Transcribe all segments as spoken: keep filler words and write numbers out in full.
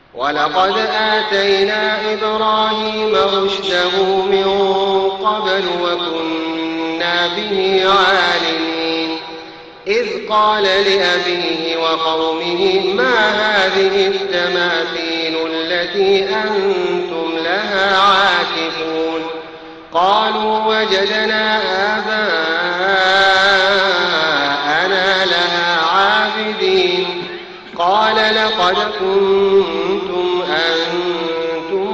ولقد آتينا إبراهيم رشده من قبل وكنا به عالمين إذ قال لأبيه وقومه ما هذه التماثيل التي أنتم لها عاكفون قالوا وجدنا آباءنا لها عابدين قال لقد كنتم أنتم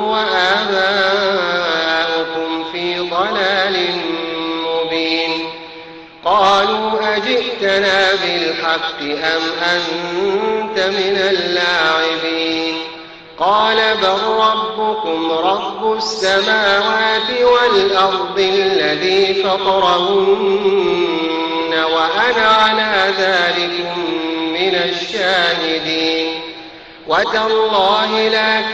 وآباؤكم في ضلال مبين قالوا أجئتنا بالحق أم أنت من اللاعبين قال بل ربكم رب السماوات والأرض الذي فطرهن وأنا على ذلكم من الشاهدين وتالله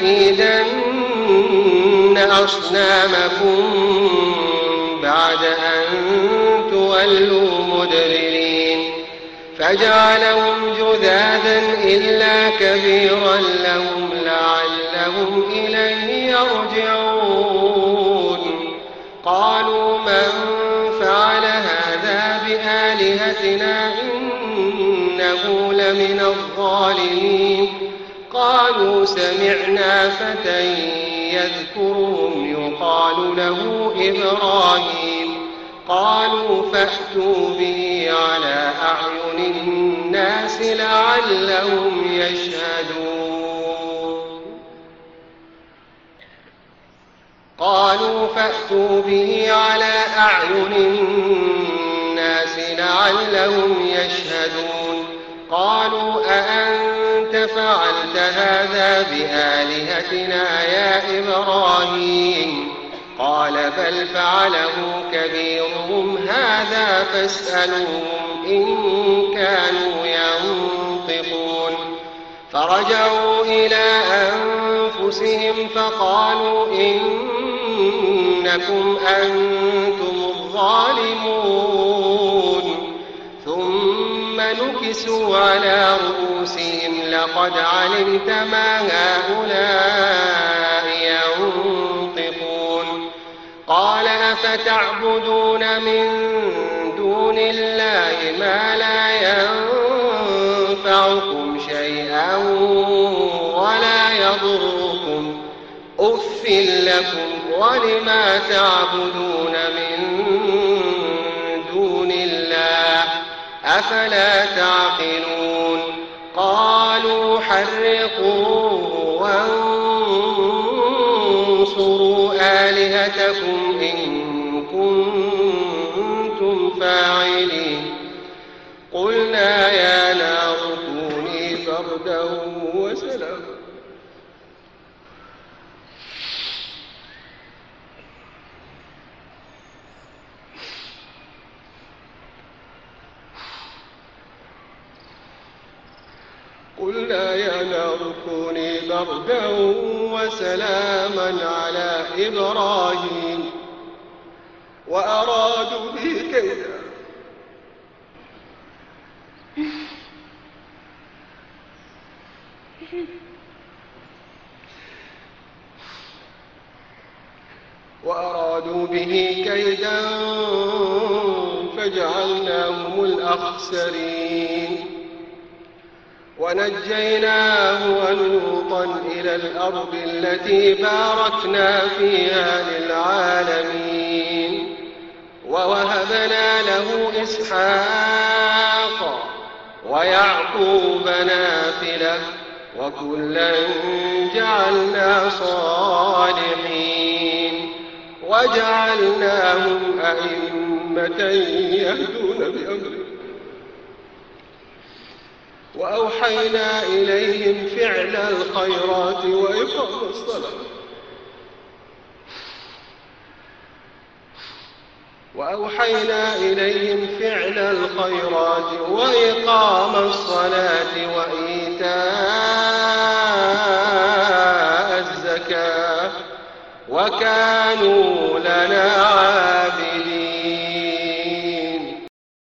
لأكيدن أصنامكم بعد أن تولوا مدبرين فجعلهم جذاذا إلا كبيرا لهم لعلهم إليه يرجعون قالوا من فعل هذا بآلهتنا إنه لمن الظالمين قالوا سمعنا فتى يذكرهم يقال له إبراهيم قالوا فأتوا به على أعين الناس لعلهم يشهدون قالوا فأتوا به على أعين الناس لعلهم يشهدون قالوا أأنت فعلت هذا بآلهتنا يا إبراهيم قال بل فعله كبيرهم هذا فاسألوهم إن كانوا ينطقون فرجعوا إلى أنفسهم فقالوا إنكم أنتم الظالمون ثم نكسوا على رؤوسهم لقد علمت ما هؤلاء ينطقون قال أفتعبدون من دون الله ما لا ينفعكم شيئا ولا يضركم أف لكم ولما تعبدون من دون الله أفلا تعقلون قالوا حرقوا وانصروا آلهتكم إن كنتم فاعلين قلنا يا نار كوني بردا وسلاما قلنا يا نار كوني بردا وسلاما على إبراهيم وأرادوا به كيدا وأرادوا به كيدا فجعلناهم الأخسرين ونجيناه ولوطا إلى الأرض التي باركنا فيها للعالمين ووهبنا له إسحاق ويعقوب نافلة وكلا جعلنا صالحين وجعلناهم أئمة يهدون بأمرنا وأوحينا إليهم فعل الخيرات وإقام الصلاة وأوحينا إليهم فعل الخيرات وإقام الصلاة وإيتاء